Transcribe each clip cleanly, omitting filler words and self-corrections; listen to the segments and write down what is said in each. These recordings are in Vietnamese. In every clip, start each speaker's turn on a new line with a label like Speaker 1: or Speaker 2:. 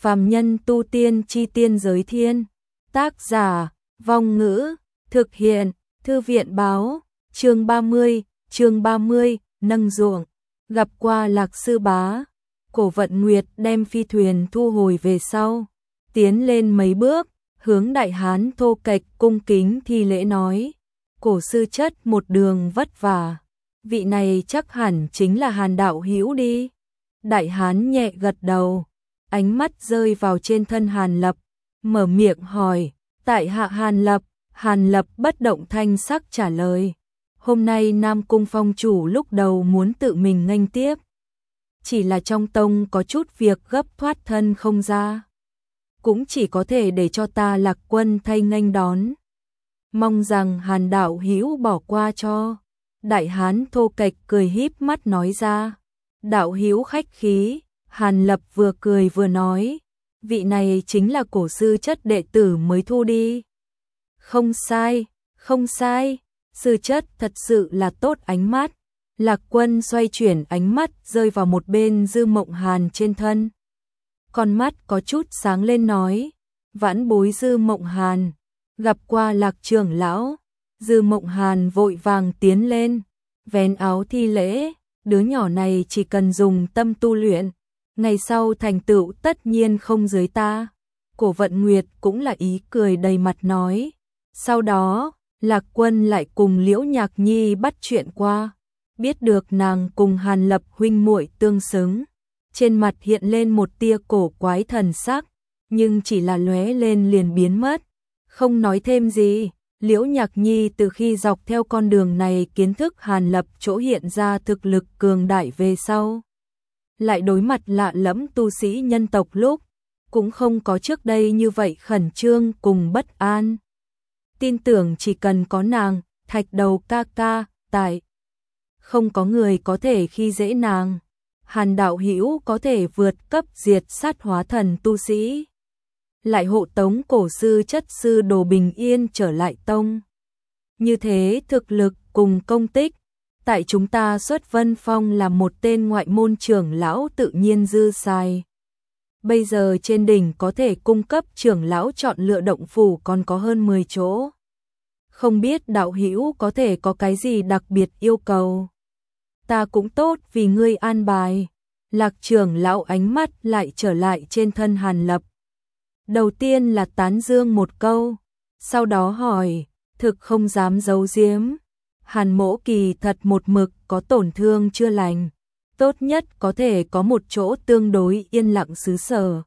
Speaker 1: Phàm nhân tu tiên chi tiên giới thiên. Tác giả, Vong Ngữ, thực hiện, Thư viện báo, chương 30, nâng ruộng, gặp qua Lạc Sư Bá. Cổ Vận Nguyệt đem phi thuyền thu hồi về sau, tiến lên mấy bước, hướng Đại Hán thô kệch cung kính thi lễ nói: Cổ sư chất một đường vất vả, vị này chắc hẳn chính là Hàn đạo hữu đi. Đại Hán nhẹ gật đầu, ánh mắt rơi vào trên thân Hàn Lập, mở miệng hỏi: tại hạ Hàn Lập. Hàn Lập bất động thanh sắc trả lời: hôm nay Nam Cung phong chủ lúc đầu muốn tự mình nghênh tiếp, chỉ là trong tông có chút việc gấp thoát thân không ra, cũng chỉ có thể để cho ta Lạc Quân thay nghênh đón. Mong rằng Hàn đạo hữu bỏ qua cho. Đại Hán thô kệch cười híp mắt nói ra: đạo hữu khách khí. Hàn Lập vừa cười vừa nói: vị này chính là cổ sư chất đệ tử mới thu đi. Không sai, không sai, sư chất thật sự là tốt ánh mắt. Lạc Quân xoay chuyển ánh mắt rơi vào một bên Dư Mộng Hàn trên thân. Con mắt có chút sáng lên nói: vãn bối Dư Mộng Hàn, gặp qua Lạc trưởng lão. Dư Mộng Hàn vội vàng tiến lên, vén áo thi lễ: đứa nhỏ này chỉ cần dùng tâm tu luyện, ngày sau thành tựu tất nhiên không dưới ta. Cổ Vận Nguyệt cũng là ý cười đầy mặt nói. Sau đó, Lạc Quân lại cùng Liễu Nhạc Nhi bắt chuyện qua, biết được nàng cùng Hàn Lập huynh muội tương xứng, trên mặt hiện lên một tia cổ quái thần sắc, nhưng chỉ là lóe lên liền biến mất, không nói thêm gì. Liễu Nhạc Nhi từ khi dọc theo con đường này kiến thức Hàn Lập chỗ hiện ra thực lực cường đại về sau, lại đối mặt lạ lẫm tu sĩ nhân tộc lúc, cũng không có trước đây như vậy khẩn trương cùng bất an. Tin tưởng chỉ cần có nàng, Thạch Đầu ca ca, tại không có người có thể khi dễ nàng. Hàn đạo hữu có thể vượt cấp diệt sát hóa thần tu sĩ, lại hộ tống cổ sư chất sư đồ bình yên trở lại tông. Như thế thực lực cùng công tích, tại chúng ta xuất Vân Phong là một tên ngoại môn trưởng lão tự nhiên dư xài. Bây giờ trên đỉnh có thể cung cấp trưởng lão chọn lựa động phủ còn có hơn 10 chỗ. Không biết đạo hữu có thể có cái gì đặc biệt yêu cầu? Ta cũng tốt vì ngươi an bài. Lạc trưởng lão ánh mắt lại trở lại trên thân Hàn Lập. Đầu tiên là tán dương một câu, sau đó hỏi, thực không dám giấu giếm. Hàn mỗ kỳ thật một mực có tổn thương chưa lành, tốt nhất có thể có một chỗ tương đối yên lặng xứ sở,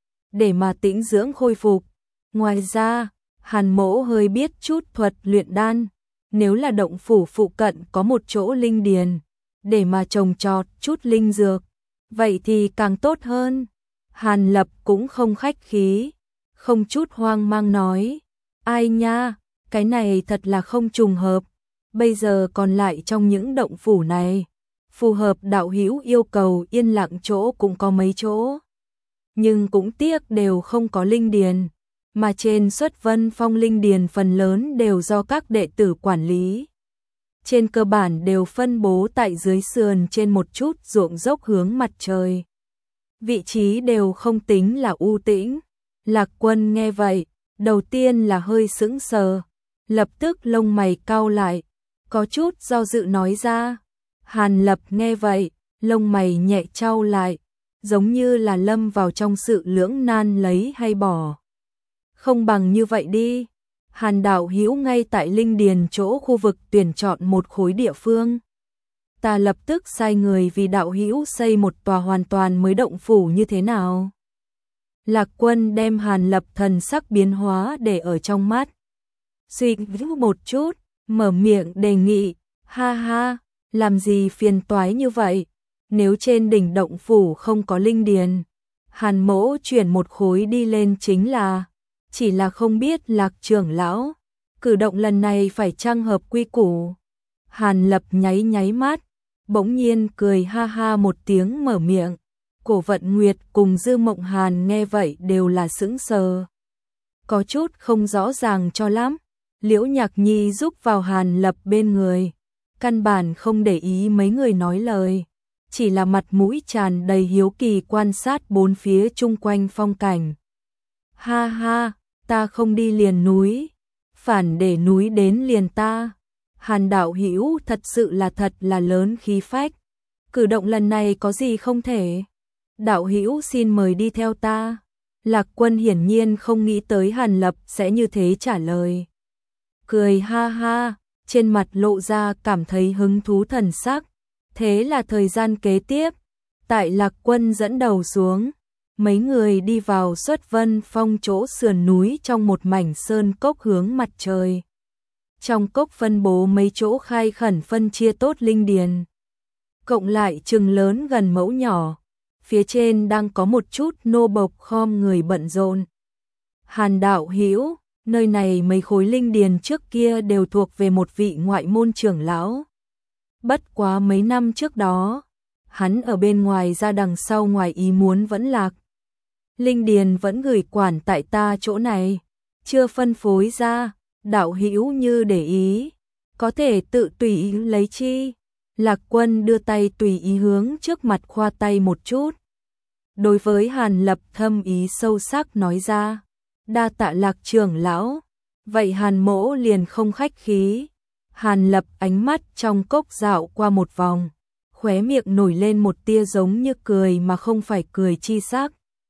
Speaker 1: để mà tĩnh dưỡng khôi phục. Ngoài ra, Hàn mỗ hơi biết chút thuật luyện đan, nếu là động phủ phụ cận có một chỗ linh điền, để mà trồng trọt chút linh dược, vậy thì càng tốt hơn. Hàn Lập cũng không khách khí, không chút hoang mang nói, ai nha, cái này thật là không trùng hợp. Bây giờ còn lại trong những động phủ này, phù hợp đạo hữu yêu cầu yên lặng chỗ cũng có mấy chỗ, nhưng cũng tiếc đều không có linh điền, mà trên xuất Vân Phong linh điền phần lớn đều do các đệ tử quản lý. Trên cơ bản đều phân bố tại dưới sườn trên một chút ruộng dốc hướng mặt trời. Vị trí đều không tính là u tĩnh. Lạc Quân nghe vậy, đầu tiên là hơi sững sờ, lập tức lông mày cau lại, có chút do dự nói ra. Hàn Lập nghe vậy, lông mày nhẹ chau lại, giống như là lâm vào trong sự lưỡng nan lấy hay bỏ. Không bằng như vậy đi, Hàn đạo hữu ngay tại linh điền chỗ khu vực tuyển chọn một khối địa phương, ta lập tức sai người vì đạo hữu xây một tòa hoàn toàn mới động phủ như thế nào? Lạc Quân đem Hàn Lập thần sắc biến hóa để ở trong mắt, suy nghĩ một chút, mở miệng đề nghị, ha ha, làm gì phiền toái như vậy, nếu trên đỉnh động phủ không có linh điền, Hàn mỗ chuyển một khối đi lên chính là, chỉ là không biết Lạc trưởng lão, cử động lần này phải chăng hợp quy củ. Hàn Lập nháy nháy mắt, bỗng nhiên cười ha ha một tiếng mở miệng. Cổ Vận Nguyệt cùng Dư Mộng Hàn nghe vậy đều là sững sờ, có chút không rõ ràng cho lắm. Liễu Nhạc Nhi giúp vào Hàn Lập bên người, căn bản không để ý mấy người nói lời, chỉ là mặt mũi tràn đầy hiếu kỳ quan sát bốn phía chung quanh phong cảnh. Ha ha, ta không đi liền núi, phản để núi đến liền ta. Hàn đạo hữu thật sự là thật là lớn khí phách. Cử động lần này có gì không thể? Đạo hữu xin mời đi theo ta. Lạc Quân hiển nhiên không nghĩ tới Hàn Lập sẽ như thế trả lời. Cười ha ha, trên mặt lộ ra cảm thấy hứng thú thần sắc. Thế là thời gian kế tiếp, tại Lạc Quân dẫn đầu xuống, mấy người đi vào Xuất Vân Phong chỗ sườn núi trong một mảnh sơn cốc hướng mặt trời. Trong cốc phân bố mấy chỗ khai khẩn phân chia tốt linh điền. Cộng lại chừng lớn gần mẫu nhỏ, phía trên đang có một chút nô bộc khom người bận rộn. Hàn đạo hữu, nơi này mấy khối linh điền trước kia đều thuộc về một vị ngoại môn trưởng lão. Bất quá mấy năm trước đó, hắn ở bên ngoài ra đằng sau ngoài ý muốn vẫn lạc. Linh điền vẫn gửi quản tại ta chỗ này, chưa phân phối ra, đạo hữu như để ý, có thể tự tùy ý lấy chi. Lạc Quân đưa tay tùy ý hướng trước mặt khoa tay một chút. Đối với Hàn Lập thâm ý sâu sắc nói ra, đa tạ Lạc trưởng lão, vậy Hàn mỗ liền không khách khí. Hàn Lập ánh mắt trong cốc dạo qua một vòng, khóe miệng nổi lên một tia giống như cười mà không phải cười chi sắc.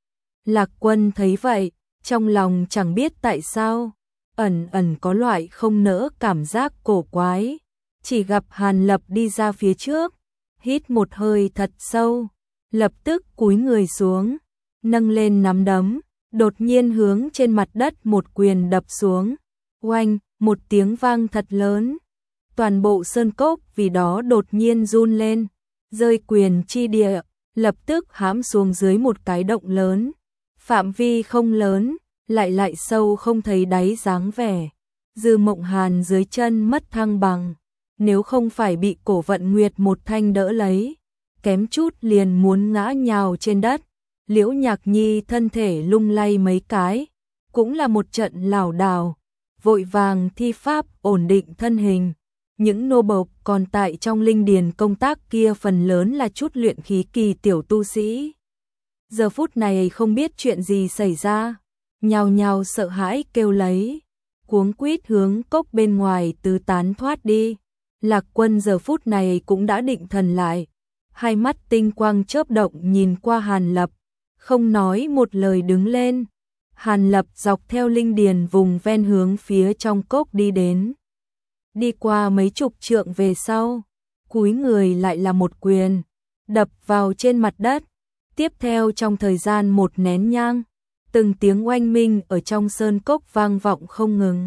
Speaker 1: Lạc Quân thấy vậy, trong lòng chẳng biết tại sao, ẩn ẩn có loại không nỡ cảm giác cổ quái. Chỉ gặp Hàn Lập đi ra phía trước, hít một hơi thật sâu, lập tức cúi người xuống, nâng lên nắm đấm, đột nhiên hướng trên mặt đất một quyền đập xuống. Oanh, một tiếng vang thật lớn. Toàn bộ sơn cốc vì đó đột nhiên run lên, rơi quyền chi địa, lập tức hãm xuống dưới một cái động lớn. Phạm vi không lớn, lại sâu không thấy đáy dáng vẻ. Dư Mộng Hàn dưới chân mất thăng bằng, nếu không phải bị Cổ Vận Nguyệt một thanh đỡ lấy, kém chút liền muốn ngã nhào trên đất. Liễu Nhạc Nhi thân thể lung lay mấy cái, cũng là một trận lảo đảo, vội vàng thi pháp ổn định thân hình. Những nô bộc còn tại trong linh điền công tác kia phần lớn là chút luyện khí kỳ tiểu tu sĩ. Giờ phút này không biết chuyện gì xảy ra, nhào nhào sợ hãi kêu lấy, cuống quýt hướng cốc bên ngoài tứ tán thoát đi. Lạc Quân giờ phút này cũng đã định thần lại, hai mắt tinh quang chớp động nhìn qua Hàn Lập, không nói một lời đứng lên. Hàn Lập dọc theo linh điền vùng ven hướng phía trong cốc đi đến. Đi qua mấy chục trượng về sau, cúi người lại là một quyền, đập vào trên mặt đất. Tiếp theo trong thời gian một nén nhang, từng tiếng oanh minh ở trong sơn cốc vang vọng không ngừng.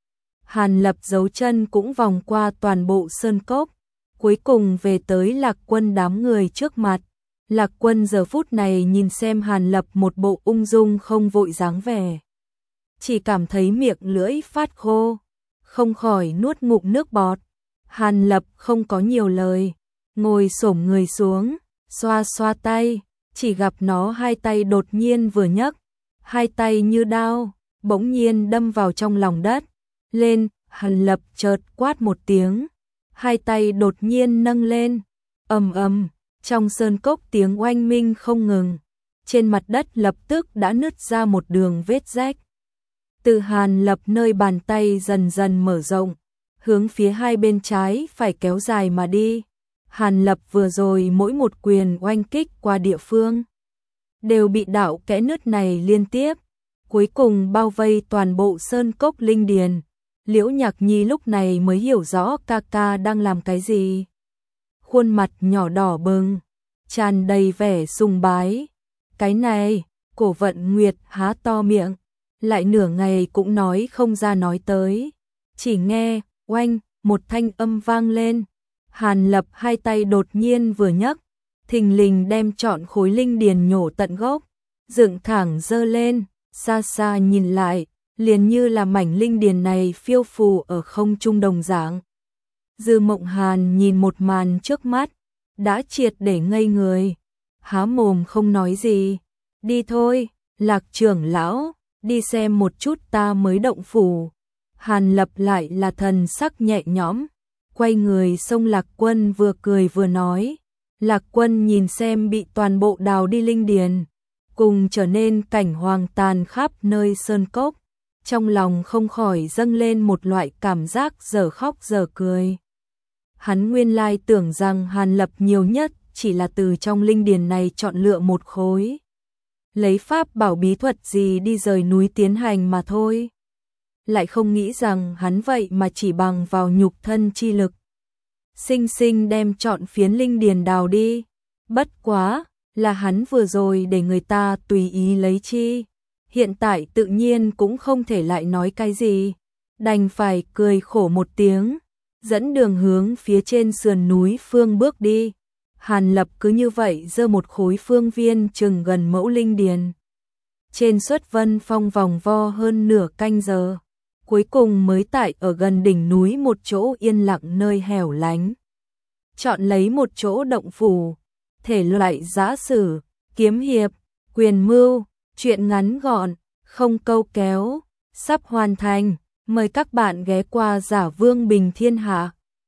Speaker 1: Hàn Lập giấu chân cũng vòng qua toàn bộ sơn cốc, cuối cùng về tới Lạc Quân đám người trước mặt. Lạc Quân giờ phút này nhìn xem Hàn Lập một bộ ung dung không vội dáng vẻ, chỉ cảm thấy miệng lưỡi phát khô, không khỏi nuốt ngụm nước bọt. Hàn Lập không có nhiều lời, ngồi xổm người xuống, xoa xoa tay, chỉ gặp nó hai tay đột nhiên vừa nhấc, hai tay như đao, bỗng nhiên đâm vào trong lòng đất. Lên, Hàn Lập chợt quát một tiếng, hai tay đột nhiên nâng lên, ầm ầm, trong sơn cốc tiếng oanh minh không ngừng, trên mặt đất lập tức đã nứt ra một đường vết rách. Từ Hàn Lập nơi bàn tay dần dần mở rộng, hướng phía hai bên trái phải kéo dài mà đi. Hàn Lập vừa rồi mỗi một quyền oanh kích qua địa phương, đều bị đạo kẽ nứt này liên tiếp, cuối cùng bao vây toàn bộ sơn cốc linh điền. Liễu Nhạc Nhi lúc này mới hiểu rõ ca ca đang làm cái gì. Khuôn mặt nhỏ đỏ bừng, tràn đầy vẻ sùng bái. Cái này, Cổ Vận Nguyệt há to miệng, lại nửa ngày cũng nói không ra nói tới. Chỉ nghe, oanh, một thanh âm vang lên. Hàn Lập hai tay đột nhiên vừa nhấc, thình lình đem trọn khối linh điền nhổ tận gốc, dựng thẳng dơ lên, xa xa nhìn lại, liền như là mảnh linh điền này phiêu phù ở không trung đồng dạng. Dư Mộng Hàn nhìn một màn trước mắt, đã triệt để ngây người, há mồm không nói gì. Đi thôi, Lạc trưởng lão, đi xem một chút ta mới động phủ. Hàn Lập lại là thần sắc nhẹ nhõm, quay người xông Lạc Quân vừa cười vừa nói, Lạc Quân nhìn xem bị toàn bộ đào đi linh điền, cùng trở nên cảnh hoang tàn khắp nơi sơn cốc, trong lòng không khỏi dâng lên một loại cảm giác dở khóc dở cười. Hắn nguyên lai tưởng rằng Hàn Lập nhiều nhất chỉ là từ trong linh điền này chọn lựa một khối, lấy pháp bảo bí thuật gì đi rời núi tiến hành mà thôi. Lại không nghĩ rằng hắn vậy mà chỉ bằng vào nhục thân chi lực, sinh sinh đem chọn phiến linh điền đào đi. Bất quá, là hắn vừa rồi để người ta tùy ý lấy chi. Hiện tại tự nhiên cũng không thể lại nói cái gì, đành phải cười khổ một tiếng, dẫn đường hướng phía trên sườn núi phương bước đi. Hàn Lập cứ như vậy giơ một khối phương viên chừng gần mẫu linh điền. Trên Xuất Vân Phong vòng vo hơn nửa canh giờ, cuối cùng mới tại ở gần đỉnh núi một chỗ yên lặng nơi hẻo lánh. Chọn lấy một chỗ động phủ, thể loại giã sử, kiếm hiệp, quyền mưu, chuyện ngắn gọn, không câu kéo, sắp hoàn thành. Mời các bạn ghé qua Giả Vương Bình Thiên Hạ.